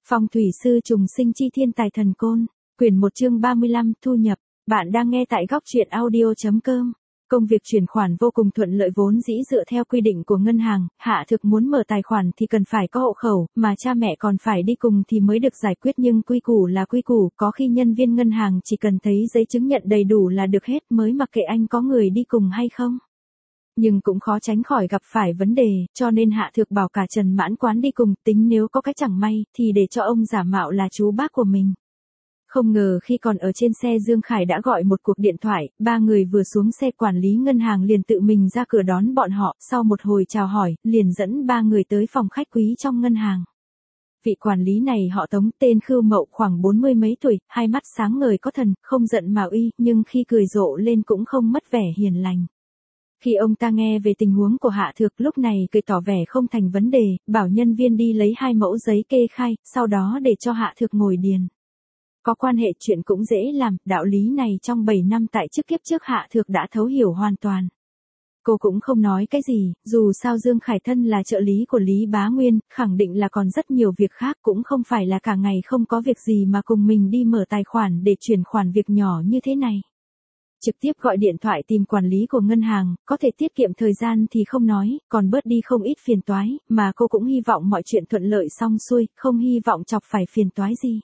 Phong thủy sư trùng sinh chi thiên tài thần côn, quyển 1 chương 35 thu nhập, bạn đang nghe tại góc truyện audio.com. Công việc chuyển khoản vô cùng thuận lợi vốn dĩ dựa theo quy định của ngân hàng, Hạ Thực muốn mở tài khoản thì cần phải có hộ khẩu, mà cha mẹ còn phải đi cùng thì mới được giải quyết nhưng quy củ là quy củ, có khi nhân viên ngân hàng chỉ cần thấy giấy chứng nhận đầy đủ là được hết mới mặc kệ anh có người đi cùng hay không. Nhưng cũng khó tránh khỏi gặp phải vấn đề, cho nên Hạ Thực bảo cả Trần Mãn Quán đi cùng, tính nếu có cái chẳng may, thì để cho ông giả mạo là chú bác của mình. Không ngờ khi còn ở trên xe Dương Khải đã gọi một cuộc điện thoại, ba người vừa xuống xe quản lý ngân hàng liền tự mình ra cửa đón bọn họ, sau một hồi chào hỏi, liền dẫn ba người tới phòng khách quý trong ngân hàng. Vị quản lý này họ Tống, tên Khưu Mậu, khoảng 40 mấy tuổi, hai mắt sáng ngời có thần, không giận mà uy, nhưng khi cười rộ lên cũng không mất vẻ hiền lành. Khi ông ta nghe về tình huống của Hạ Thực lúc này cười tỏ vẻ không thành vấn đề, bảo nhân viên đi lấy 2 mẫu giấy kê khai, sau đó để cho Hạ Thực ngồi điền. Có quan hệ chuyện cũng dễ làm, đạo lý này trong 7 năm tại chức kiếp trước Hạ Thực đã thấu hiểu hoàn toàn. Cô cũng không nói cái gì, dù sao Dương Khải thân là trợ lý của Lý Bá Nguyên, khẳng định là còn rất nhiều việc khác, cũng không phải là cả ngày không có việc gì mà cùng mình đi mở tài khoản để chuyển khoản việc nhỏ như thế này. Trực tiếp gọi điện thoại tìm quản lý của ngân hàng, có thể tiết kiệm thời gian thì không nói, còn bớt đi không ít phiền toái, mà cô cũng hy vọng mọi chuyện thuận lợi xong xuôi, không hy vọng chọc phải phiền toái gì.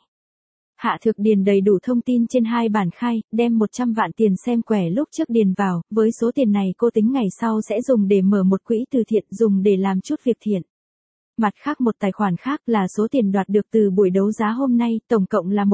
Hạ Thực điền đầy đủ thông tin trên 2 bản khai, đem 100 vạn tiền xem quẻ lúc trước điền vào, với số tiền này cô tính ngày sau sẽ dùng để mở một quỹ từ thiện, dùng để làm chút việc thiện. Mặt khác một tài khoản khác là số tiền đoạt được từ buổi đấu giá hôm nay, tổng cộng là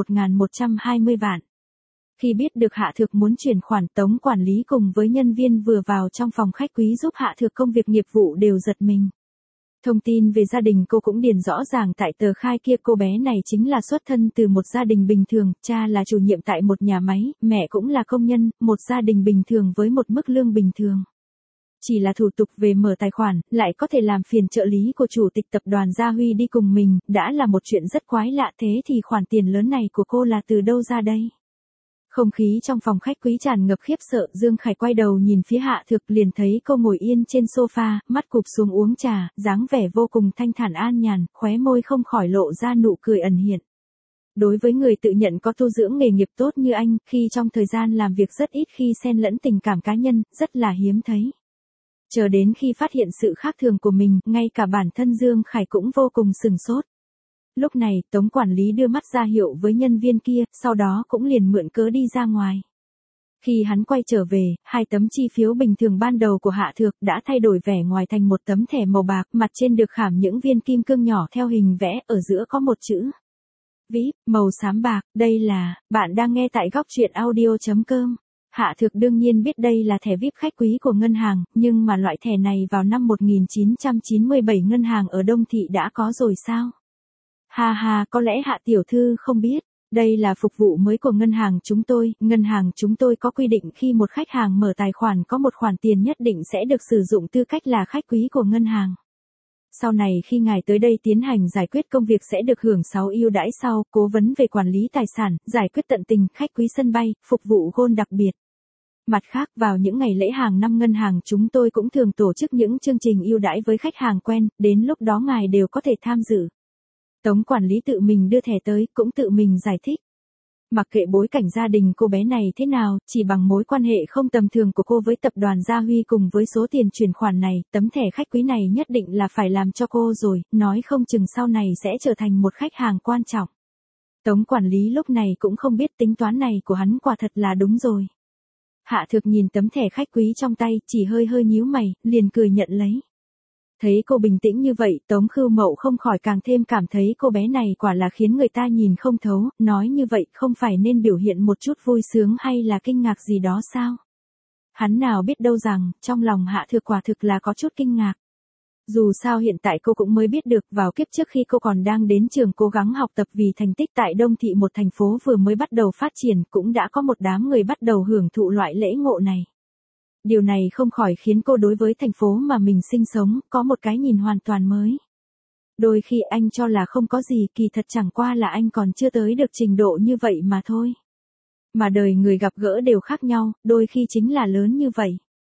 1.120 vạn. Khi biết được Hạ Thực muốn chuyển khoản, Tống quản lý cùng với nhân viên vừa vào trong phòng khách quý giúp Hạ Thực công việc nghiệp vụ đều giật mình. Thông tin về gia đình cô cũng điền rõ ràng tại tờ khai kia, cô bé này chính là xuất thân từ một gia đình bình thường, cha là chủ nhiệm tại một nhà máy, mẹ cũng là công nhân, một gia đình bình thường với một mức lương bình thường. Chỉ là thủ tục về mở tài khoản, lại có thể làm phiền trợ lý của chủ tịch tập đoàn Gia Huy đi cùng mình, đã là một chuyện rất quái lạ, thế thì khoản tiền lớn này của cô là từ đâu ra đây? Không khí trong phòng khách quý tràn ngập khiếp sợ, Dương Khải quay đầu nhìn phía Hạ Thực liền thấy cô ngồi yên trên sofa, mắt cụp xuống uống trà, dáng vẻ vô cùng thanh thản an nhàn, khóe môi không khỏi lộ ra nụ cười ẩn hiện. Đối với người tự nhận có tu dưỡng nghề nghiệp tốt như anh, khi trong thời gian làm việc rất ít khi xen lẫn tình cảm cá nhân, rất là hiếm thấy. Chờ đến khi phát hiện sự khác thường của mình, ngay cả bản thân Dương Khải cũng vô cùng sừng sốt. Lúc này, Tống quản lý đưa mắt ra hiệu với nhân viên kia, sau đó cũng liền mượn cớ đi ra ngoài. Khi hắn quay trở về, 2 tấm chi phiếu bình thường ban đầu của Hạ Thực đã thay đổi vẻ ngoài thành một tấm thẻ màu bạc, mặt trên được khảm những viên kim cương nhỏ theo hình vẽ, ở giữa có một chữ VIP, màu xám bạc, đây là, bạn đang nghe tại góc truyện audio.com. Hạ Thực đương nhiên biết đây là thẻ VIP khách quý của ngân hàng, nhưng mà loại thẻ này vào năm 1997 ngân hàng ở Đông Thị đã có rồi sao? Ha ha, có lẽ Hạ tiểu thư không biết, đây là phục vụ mới của ngân hàng chúng tôi có quy định khi một khách hàng mở tài khoản có một khoản tiền nhất định sẽ được sử dụng tư cách là khách quý của ngân hàng. Sau này khi ngài tới đây tiến hành giải quyết công việc sẽ được hưởng 6 ưu đãi sau, cố vấn về quản lý tài sản, giải quyết tận tình, khách quý sân bay, phục vụ gôn đặc biệt. Mặt khác, vào những ngày lễ hàng năm ngân hàng chúng tôi cũng thường tổ chức những chương trình ưu đãi với khách hàng quen, đến lúc đó ngài đều có thể tham dự. Tống quản lý tự mình đưa thẻ tới, cũng tự mình giải thích. Mặc kệ bối cảnh gia đình cô bé này thế nào, chỉ bằng mối quan hệ không tầm thường của cô với tập đoàn Gia Huy cùng với số tiền chuyển khoản này, tấm thẻ khách quý này nhất định là phải làm cho cô rồi, nói không chừng sau này sẽ trở thành một khách hàng quan trọng. Tống quản lý lúc này cũng không biết tính toán này của hắn quả thật là đúng rồi. Hạ Thực nhìn tấm thẻ khách quý trong tay, chỉ hơi nhíu mày, liền cười nhận lấy. Thấy cô bình tĩnh như vậy, Tống Khưu Mậu không khỏi càng thêm cảm thấy cô bé này quả là khiến người ta nhìn không thấu, nói như vậy không phải nên biểu hiện một chút vui sướng hay là kinh ngạc gì đó sao? Hắn nào biết đâu rằng, trong lòng Hạ Thực quả thực là có chút kinh ngạc. Dù sao hiện tại cô cũng mới biết được, vào kiếp trước khi cô còn đang đến trường cố gắng học tập vì thành tích tại Đông Thị, một thành phố vừa mới bắt đầu phát triển, cũng đã có một đám người bắt đầu hưởng thụ loại lễ ngộ này. Điều này không khỏi khiến cô đối với thành phố mà mình sinh sống, có một cái nhìn hoàn toàn mới. Đôi khi anh cho là không có gì, kỳ thật chẳng qua là anh còn chưa tới được trình độ như vậy mà thôi. Mà đời người gặp gỡ đều khác nhau, đôi khi chính là lớn như vậy.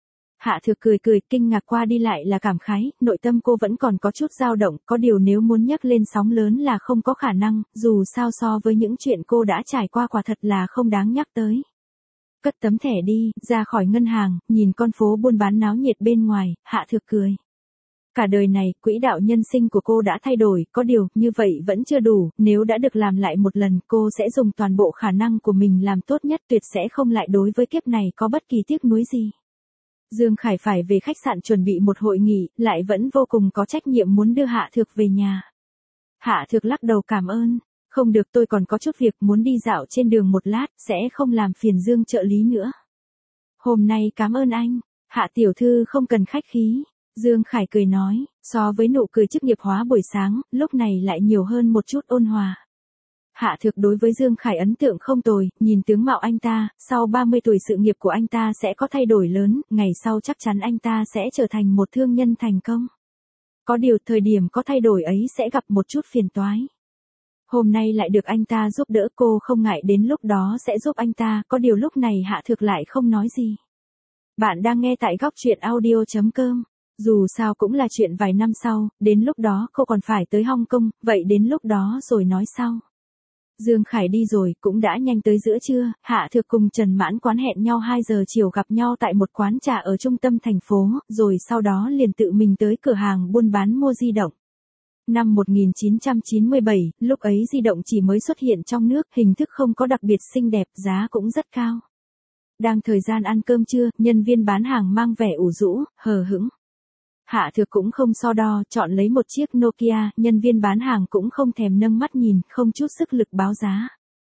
Hạ Thược cười cười, kinh ngạc qua đi lại là cảm khái, nội tâm cô vẫn còn có chút dao động, có điều nếu muốn nhấc lên sóng lớn là không có khả năng, dù sao so với những chuyện cô đã trải qua quả thật là không đáng nhắc tới. Cất tấm thẻ đi, ra khỏi ngân hàng, nhìn con phố buôn bán náo nhiệt bên ngoài, Hạ Thược cười. Cả đời này, quỹ đạo nhân sinh của cô đã thay đổi, có điều, như vậy vẫn chưa đủ, nếu đã được làm lại một lần, cô sẽ dùng toàn bộ khả năng của mình làm tốt nhất, tuyệt sẽ không lại đối với kiếp này có bất kỳ tiếc nuối gì. Dương Khải phải về khách sạn chuẩn bị một hội nghị, lại vẫn vô cùng có trách nhiệm muốn đưa Hạ Thược về nhà. Hạ Thược lắc đầu cảm ơn. Không được, tôi còn có chút việc muốn đi dạo trên đường một lát, sẽ không làm phiền Dương trợ lý nữa. Hôm nay cảm ơn anh. Hạ tiểu thư không cần khách khí. Dương Khải cười nói, so với nụ cười chức nghiệp hóa buổi sáng, lúc này lại nhiều hơn một chút ôn hòa. Hạ Thược đối với Dương Khải ấn tượng không tồi, nhìn tướng mạo anh ta, sau 30 tuổi sự nghiệp của anh ta sẽ có thay đổi lớn, ngày sau chắc chắn anh ta sẽ trở thành một thương nhân thành công. Có điều thời điểm có thay đổi ấy sẽ gặp một chút phiền toái. Hôm nay lại được anh ta giúp đỡ, cô không ngại đến lúc đó sẽ giúp anh ta, có điều lúc này Hạ Thược lại không nói gì. Bạn đang nghe tại góc truyện audio.com. Dù sao cũng là chuyện vài năm sau, đến lúc đó cô còn phải tới Hong Kong, vậy đến lúc đó rồi nói sau. Dương Khải đi rồi, cũng đã nhanh tới giữa trưa, Hạ Thược cùng Trần Mãn Quán hẹn nhau 2 giờ chiều gặp nhau tại một quán trà ở trung tâm thành phố, rồi sau đó liền tự mình tới cửa hàng buôn bán mua di động. Năm 1997, lúc ấy di động chỉ mới xuất hiện trong nước, hình thức không có đặc biệt xinh đẹp, giá cũng rất cao. Đang thời gian ăn cơm trưa, nhân viên bán hàng mang vẻ ủ rũ, hờ hững. Hạ Thược cũng không so đo, chọn lấy một chiếc Nokia, nhân viên bán hàng cũng không thèm nâng mắt nhìn, không chút sức lực báo giá.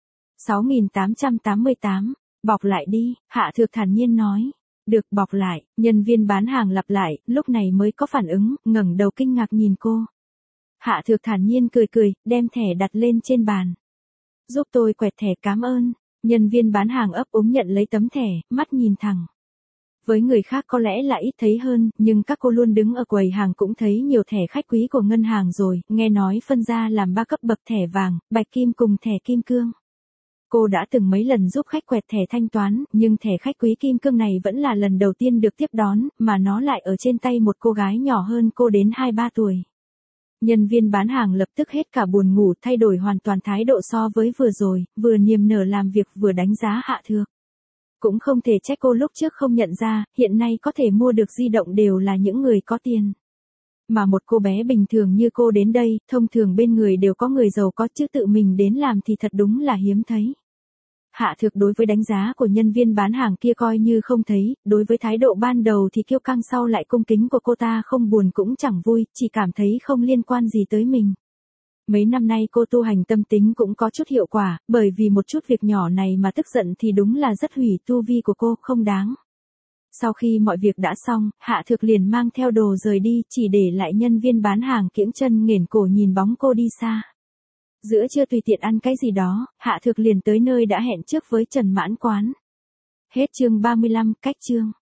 6.888, bọc lại đi, Hạ Thược thản nhiên nói. Được, bọc lại, nhân viên bán hàng lặp lại, lúc này mới có phản ứng, ngẩng đầu kinh ngạc nhìn cô. Hạ Thược thản nhiên cười cười, đem thẻ đặt lên trên bàn. Giúp tôi quẹt thẻ, cảm ơn. Nhân viên bán hàng ấp úng nhận lấy tấm thẻ, mắt nhìn thẳng. Với người khác có lẽ là ít thấy hơn, nhưng các cô luôn đứng ở quầy hàng cũng thấy nhiều thẻ khách quý của ngân hàng rồi, nghe nói phân ra làm 3 cấp bậc thẻ vàng, bạch kim cùng thẻ kim cương. Cô đã từng mấy lần giúp khách quẹt thẻ thanh toán, nhưng thẻ khách quý kim cương này vẫn là lần đầu tiên được tiếp đón, mà nó lại ở trên tay một cô gái nhỏ hơn cô đến 2-3 tuổi. Nhân viên bán hàng lập tức hết cả buồn ngủ, thay đổi hoàn toàn thái độ so với vừa rồi, vừa niềm nở làm việc vừa đánh giá Hạ Thược. Cũng không thể trách cô lúc trước không nhận ra, hiện nay có thể mua được di động đều là những người có tiền. Mà một cô bé bình thường như cô đến đây, thông thường bên người đều có người giàu có, chứ tự mình đến làm thì thật đúng là hiếm thấy. Hạ Thược đối với đánh giá của nhân viên bán hàng kia coi như không thấy, đối với thái độ ban đầu thì kiêu căng sau lại cung kính của cô ta không buồn cũng chẳng vui, chỉ cảm thấy không liên quan gì tới mình. Mấy năm nay cô tu hành tâm tính cũng có chút hiệu quả, bởi vì một chút việc nhỏ này mà tức giận thì đúng là rất hủy tu vi của cô, không đáng. Sau khi mọi việc đã xong, Hạ Thược liền mang theo đồ rời đi, chỉ để lại nhân viên bán hàng kiễng chân nghển cổ nhìn bóng cô đi xa. Giữa trưa tùy tiện ăn cái gì đó, Hạ Thược liền tới nơi đã hẹn trước với Trần Mãn Quán. Hết chương 35, cách chương.